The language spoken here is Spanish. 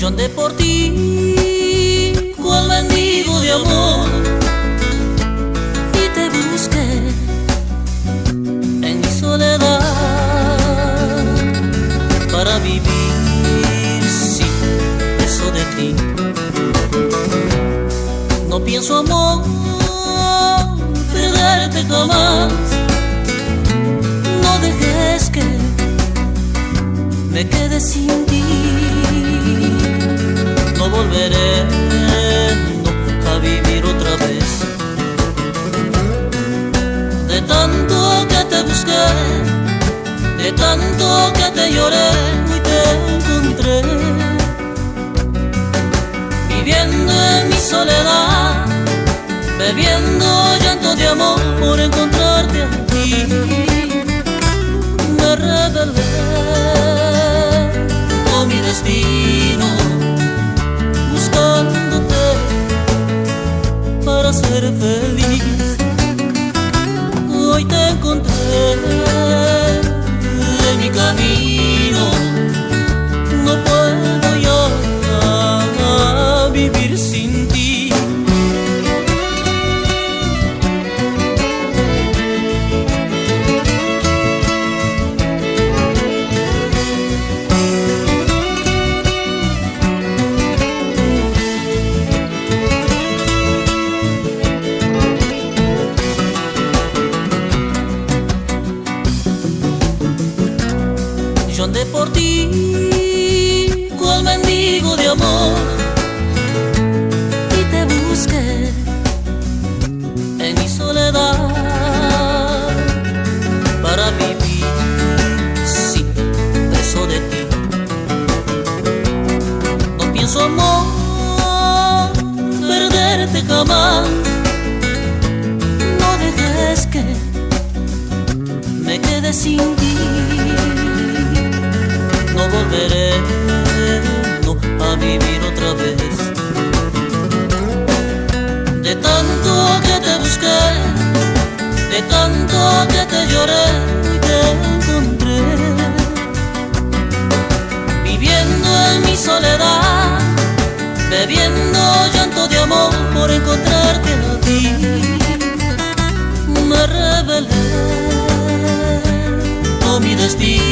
Yo andé por ti, cual mendigo de amor, y te busqué en mi soledad para vivir sin eso de ti. No pienso, amor, perderte jamás. No dejes que me quede sin ti. No volveré a vivir otra vez. De tanto que te busqué, de tanto que te lloré, hoy te encontré viviendo en mi soledad, bebiendo llanto de amor por encontrarte a ti. Me rebelé con mi destino, buscándote para ser feliz. Hoy te encontré en mi camino, no puedo ya vivir sin ti. Yo andé por ti, cual mendigo de amor, y te busqué en mi soledad para vivir sin peso de ti. No pienso, amor, perderte jamás. No dejes que me quede sin ti. No volveré a vivir otra vez. De tanto que te busqué, de tanto que te lloré, y te encontré viviendo en mi soledad, bebiendo llanto de amor por encontrarte a ti. Me rebelé con mi destino,